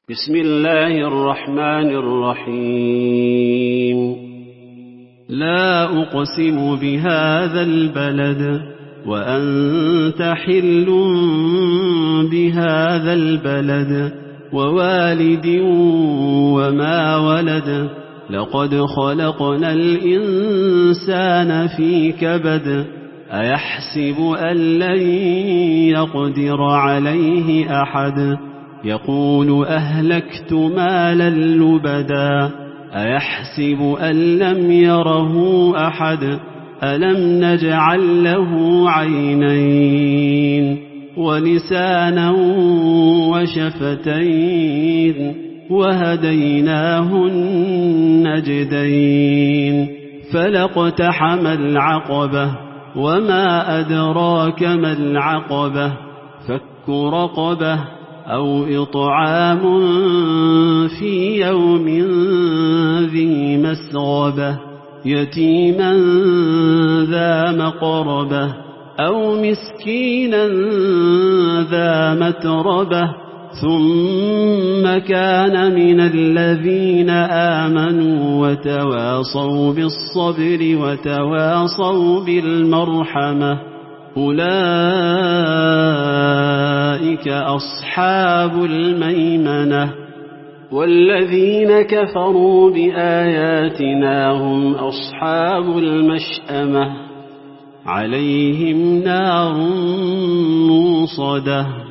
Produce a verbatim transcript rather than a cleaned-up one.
بسم الله الرحمن الرحيم لا أقسم بهذا البلد وأنت حل بهذا البلد ووالد وما ولد لقد خلقنا الإنسان في كبد أيحسب أن لن يقدر عليه أحد يقول أهلكت مالا لبدا أيحسب أن لم يره أحد ألم نجعل له عينين ولسانا وشفتين وهديناه النجدين فلاقتحم العقبة وما أدراك ما العقبة فك رقبة أو إطعام في يوم ذي مسغبة يتيما ذا مقربة أو مسكينا ذا متربة ثم كان من الذين آمنوا وتواصوا بالصبر وتواصوا بالمرحمة أولئك أصحاب الميمنة والذين كفروا بآياتنا هم أصحاب المشأمة عليهم نار موصدة